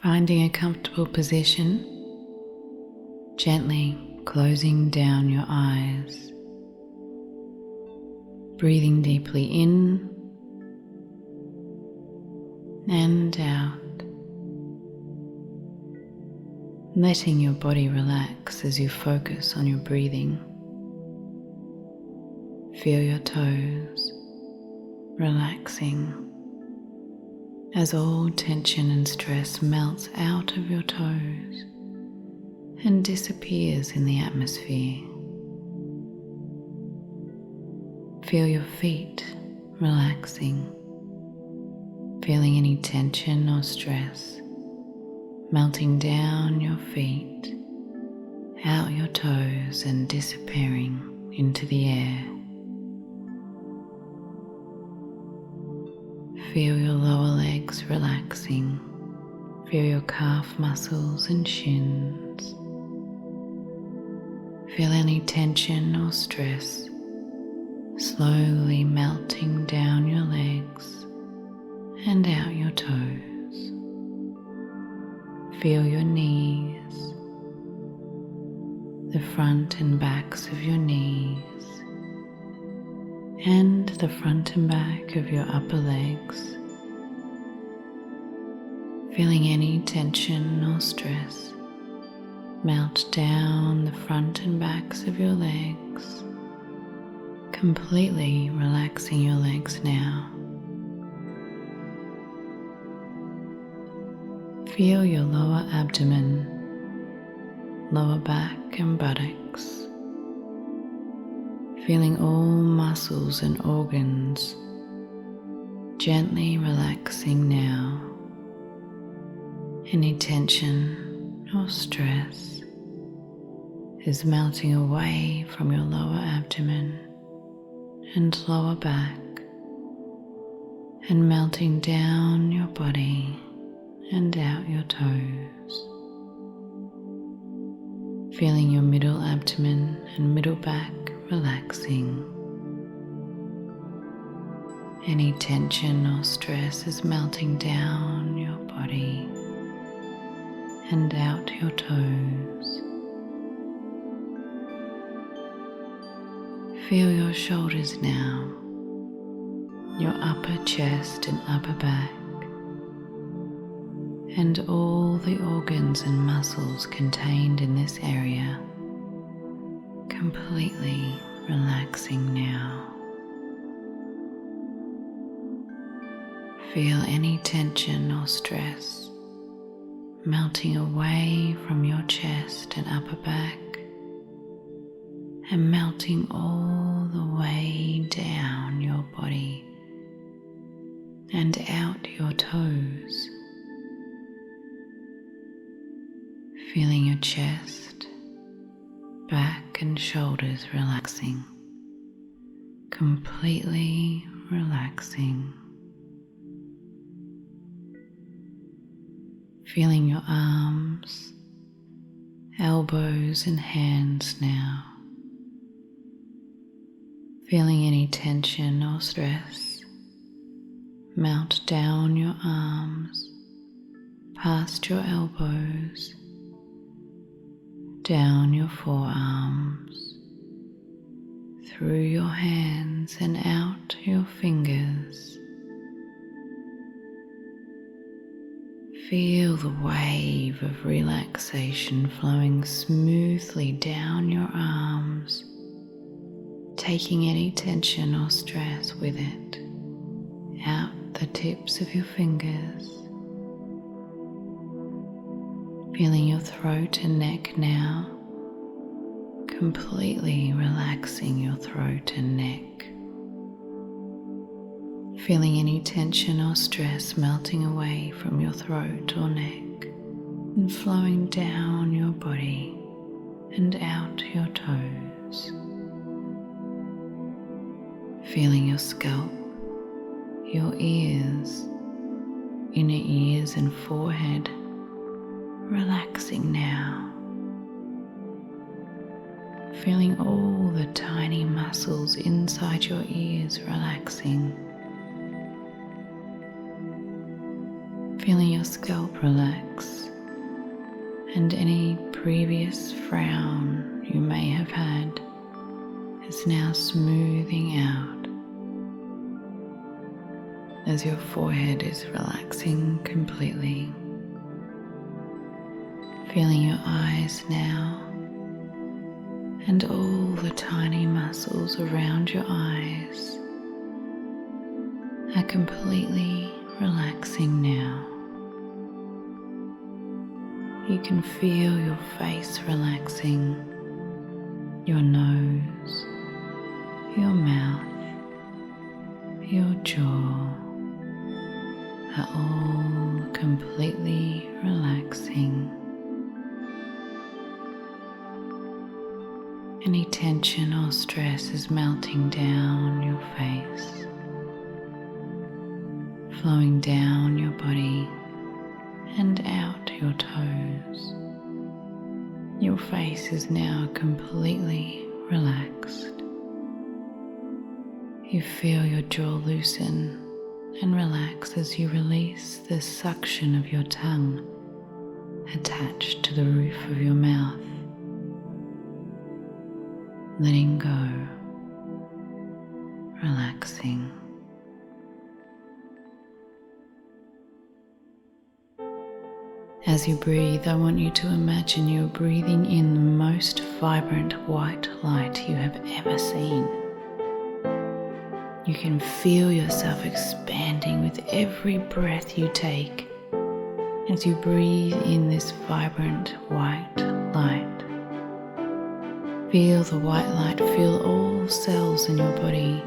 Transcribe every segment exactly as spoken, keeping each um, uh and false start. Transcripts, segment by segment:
Finding a comfortable position, gently closing down your eyes, breathing deeply in and out, letting your body relax as you focus on your breathing. Feel your toes relaxing as all tension and stress melts out of your toes and disappears in the atmosphere. Feel your feet relaxing, feeling any tension or stress melting down your feet, out your toes and disappearing into the air. Feel your lower legs relaxing. Feel your calf muscles and shins. Feel any tension or stress slowly melting down your legs and out your toes. Feel your knees, the front and backs of your knees, and the front and back of your upper legs. Feeling any tension or stress melt down the front and backs of your legs, completely relaxing your legs now. Feel your lower abdomen, lower back and buttocks. Feeling all muscles and organs gently relaxing now. Any tension or stress is melting away from your lower abdomen and lower back and melting down your body and out your toes. Feeling your middle abdomen and middle back relaxing. Any tension or stress is melting down your body and out your toes. Feel your shoulders now, your upper chest and upper back, and all the organs and muscles contained in this area completely relaxing now. Feel any tension or stress melting away from your chest and upper back and melting all the way down your body and out your toes. Feeling your chest, back and shoulders relaxing, completely relaxing. Feeling your arms, elbows and hands now. Feeling any tension or stress melt down your arms, past your elbows, down your forearms, through your hands and out your fingers. Feel the wave of relaxation flowing smoothly down your arms, taking any tension or stress with it, out the tips of your fingers. Feeling your throat and neck now, completely relaxing your throat and neck. Feeling any tension or stress melting away from your throat or neck and flowing down your body and out your toes. Feeling your scalp, your ears, inner ears and forehead relaxing now. Feeling all the tiny muscles inside your ears relaxing. Feeling your scalp relax, and any previous frown you may have had is now smoothing out as your forehead is relaxing completely. Feeling your eyes now and all the tiny muscles around your eyes are completely relaxing now. You can feel your face relaxing, your nose, your mouth, your jaw are all completely relaxing. Any tension or stress is melting down your face, flowing down your body and out your toes. Your face is now completely relaxed. You feel your jaw loosen and relax as you release the suction of your tongue attached to the roof of your mouth. Letting go, relaxing. As you breathe, I want you to imagine you're breathing in the most vibrant white light you have ever seen. You can feel yourself expanding with every breath you take as you breathe in this vibrant white light. Feel the white light fill all cells in your body,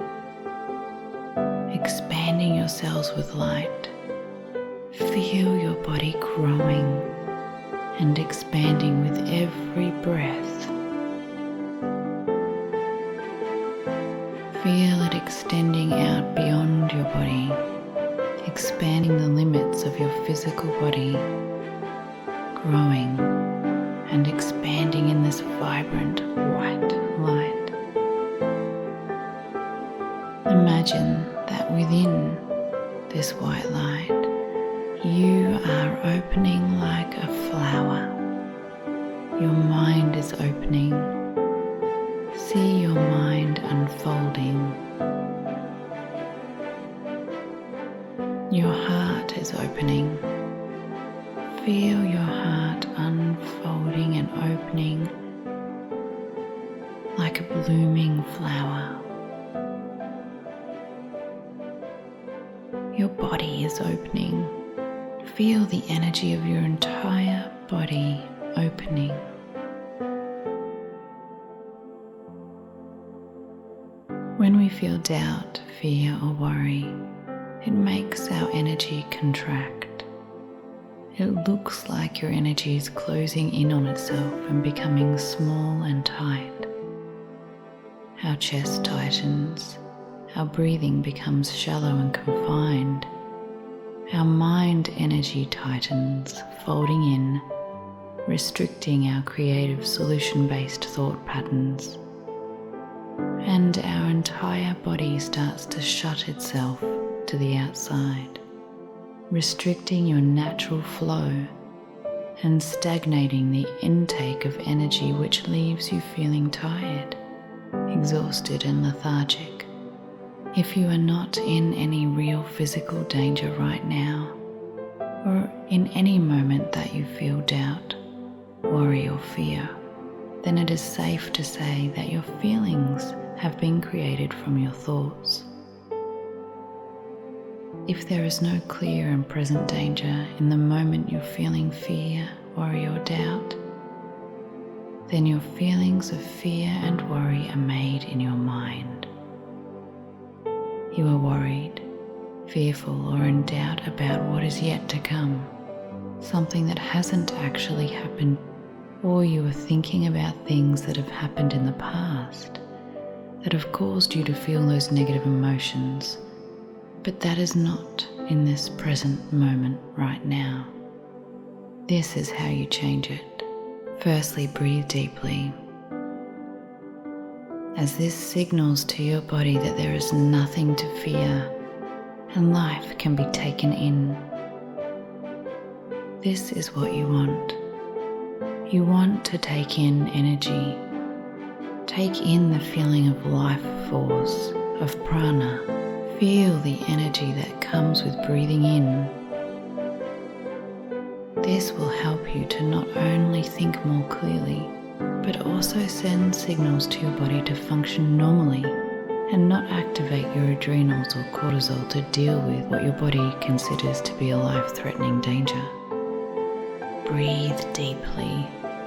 expanding your cells with light. Feel your body growing and expanding with every breath. Feel it extending out beyond your body, expanding the limits of your physical body, growing and expanding in this vibrant white light. Imagine that within this white light, you are opening like a flower. Your mind is opening. See your mind unfolding. Your heart is opening. Feel your heart unfolding and opening like a blooming flower. Your body is opening. Feel the energy of your entire body opening. When we feel doubt, fear, or worry, it makes our energy contract. It looks like your energy is closing in on itself and becoming small and tight. Our chest tightens, our breathing becomes shallow and confined. Our mind energy tightens, folding in, restricting our creative solution-based thought patterns. And our entire body starts to shut itself to the outside, restricting your natural flow and stagnating the intake of energy, which leaves you feeling tired, exhausted and lethargic. If you are not in any real physical danger right now, or in any moment that you feel doubt, worry or fear, then it is safe to say that your feelings have been created from your thoughts. If there is no clear and present danger in the moment you're feeling fear, worry or doubt, then your feelings of fear and worry are made in your mind. You are worried, fearful, or in doubt about what is yet to come, something that hasn't actually happened, or you are thinking about things that have happened in the past that have caused you to feel those negative emotions, but that is not in this present moment right now. This is how you change it. Firstly, breathe deeply, as this signals to your body that there is nothing to fear and life can be taken in. This is what you want. You want to take in energy. Take in the feeling of life force, of prana. Feel the energy that comes with breathing in. This will help you to not only think more clearly, but also send signals to your body to function normally and not activate your adrenals or cortisol to deal with what your body considers to be a life-threatening danger. Breathe deeply.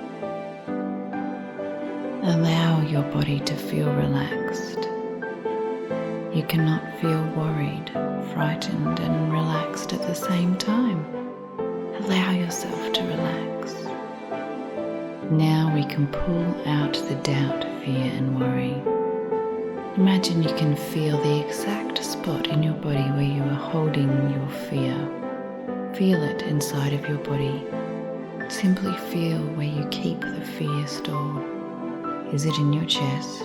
Allow your body to feel relaxed. You cannot feel worried, frightened, and relaxed at the same time. Allow yourself to relax. Now we can pull out the doubt, fear, and worry. Imagine you can feel the exact spot in your body where you are holding your fear. Feel it inside of your body. Simply feel where you keep the fear stored. Is it in your chest?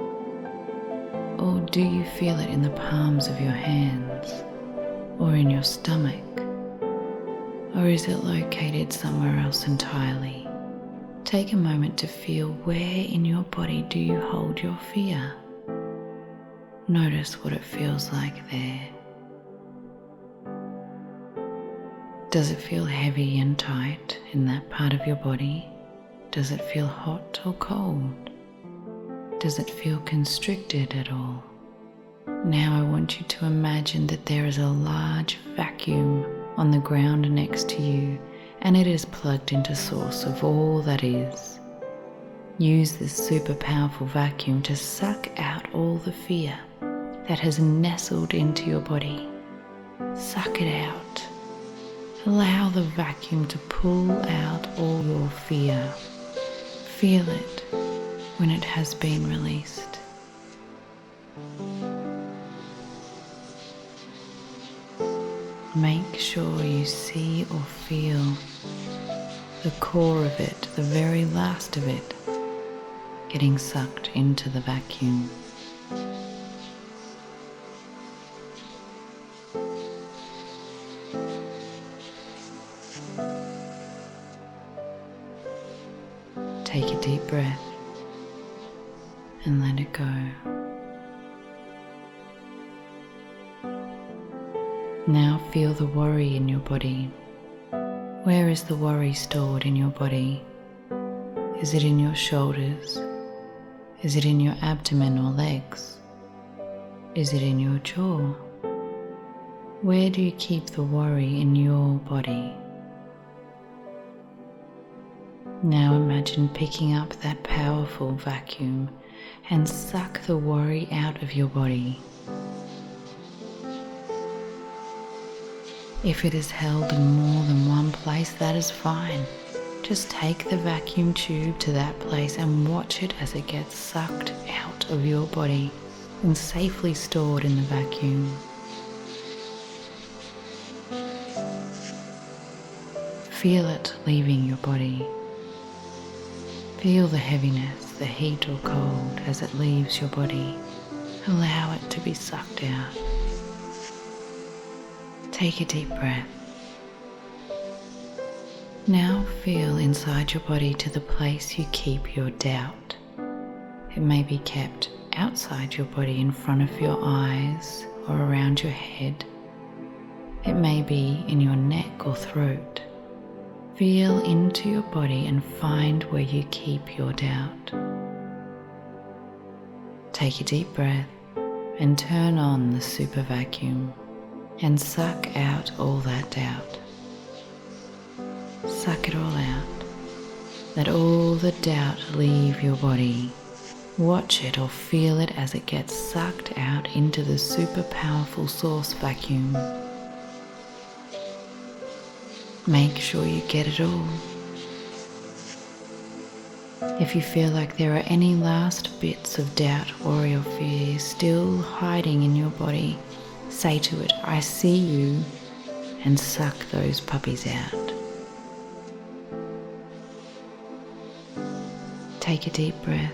Or do you feel it in the palms of your hands? Or in your stomach? Or is it located somewhere else entirely? Take a moment to feel where in your body do you hold your fear. Notice what it feels like there. Does it feel heavy and tight in that part of your body? Does it feel hot or cold? Does it feel constricted at all? Now I want you to imagine that there is a large vacuum on the ground next to you, and it is plugged into source of all that is. Use this super powerful vacuum to suck out all the fear that has nestled into your body. Suck it out. Allow the vacuum to pull out all your fear. Feel it when it has been released. Make sure you see or feel the core of it, the very last of it, getting sucked into the vacuum. Take a deep breath and let it go. Now feel the worry in your body. Where is the worry stored in your body? Is it in your shoulders? Is it in your abdomen or legs? Is it in your jaw? Where do you keep the worry in your body? Now imagine picking up that powerful vacuum and suck the worry out of your body. If it is held in more than one place, that is fine. Just take the vacuum tube to that place and watch it as it gets sucked out of your body and safely stored in the vacuum. Feel it leaving your body. Feel the heaviness, the heat or cold as it leaves your body. Allow it to be sucked out. Take a deep breath. Now feel inside your body to the place you keep your doubt. It may be kept outside your body in front of your eyes or around your head. It may be in your neck or throat. Feel into your body and find where you keep your doubt. Take a deep breath and turn on the super vacuum and suck out all that doubt. Suck it all out. Let all the doubt leave your body. Watch it or feel it as it gets sucked out into the super powerful source vacuum. Make sure you get it all. If you feel like there are any last bits of doubt, worry or fear still hiding in your body, say to it, I see you, and suck those puppies out. Take a deep breath.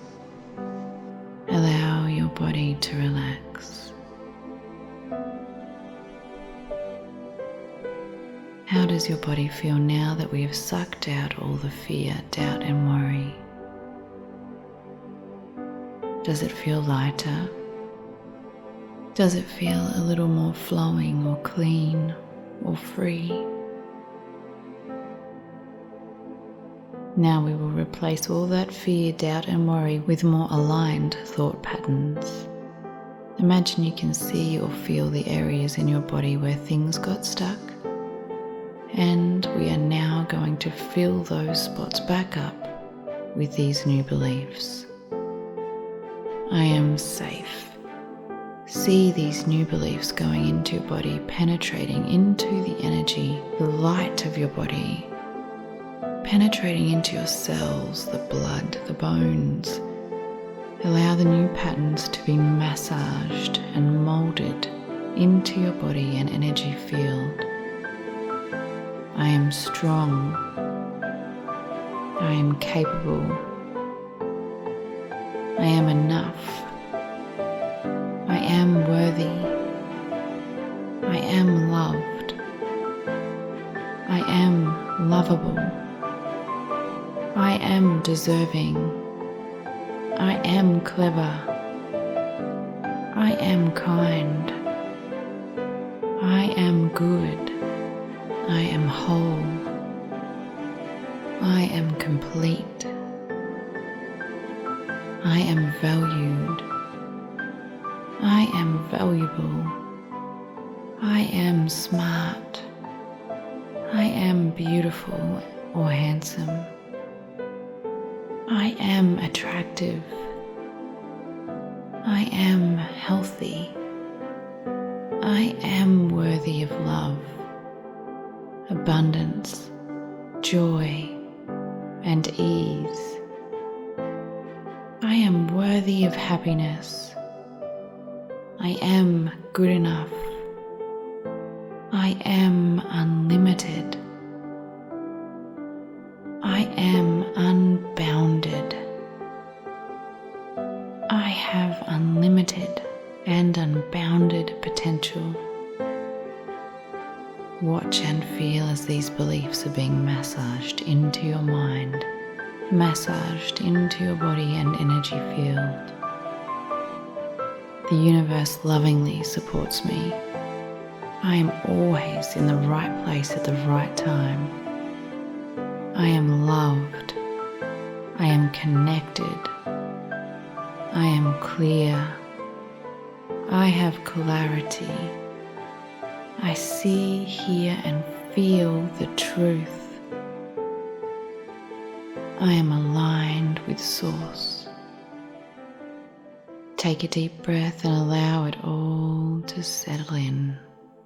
Allow your body to relax. How does your body feel now that we have sucked out all the fear, doubt, and worry? Does it feel lighter? Does it feel a little more flowing or clean or free? Now we will replace all that fear, doubt, and worry with more aligned thought patterns. Imagine you can see or feel the areas in your body where things got stuck, and we are now going to fill those spots back up with these new beliefs. I am safe. See these new beliefs going into your body, penetrating into the energy, the light of your body, penetrating into your cells, the blood, the bones. Allow the new patterns to be massaged and molded into your body and energy field. I am strong. I am capable. I am enough. I am worthy. I am loved. I am lovable. I am deserving. I am clever. I am kind. I am good. I am whole. I am complete. I am valued. I am valuable. I am smart. I am beautiful or handsome. I am attractive. I am healthy. I am worthy of love, abundance, joy, and ease. I am worthy of happiness. I am good enough. I am unlimited. I am unbounded. I have unlimited and unbounded potential. Watch and feel as these beliefs are being massaged into your mind, massaged into your body and energy field. The universe lovingly supports me. I am always in the right place at the right time. I am loved. I am connected. I am clear. I have clarity. I see, hear, and feel the truth. I am aligned with Source. Take a deep breath and allow it all to settle in.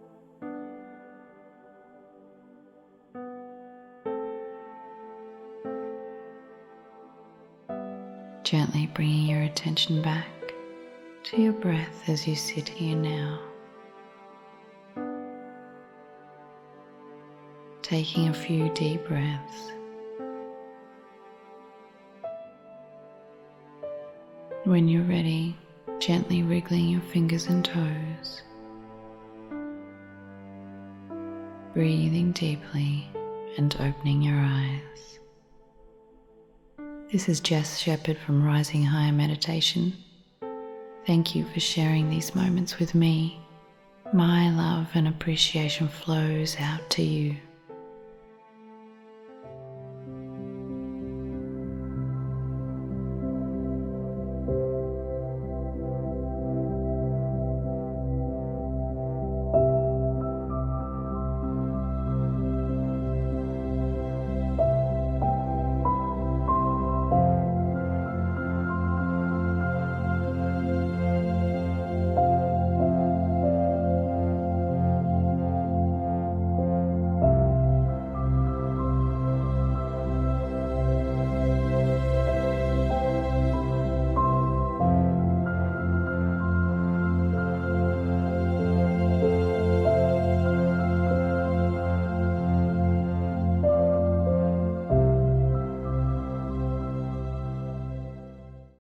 Gently bringing your attention back to your breath as you sit here now. Taking a few deep breaths. When you're ready, gently wriggling your fingers and toes. Breathing deeply and opening your eyes. This is Jess Shepherd from Rising Higher Meditation. Thank you for sharing these moments with me. My love and appreciation flows out to you.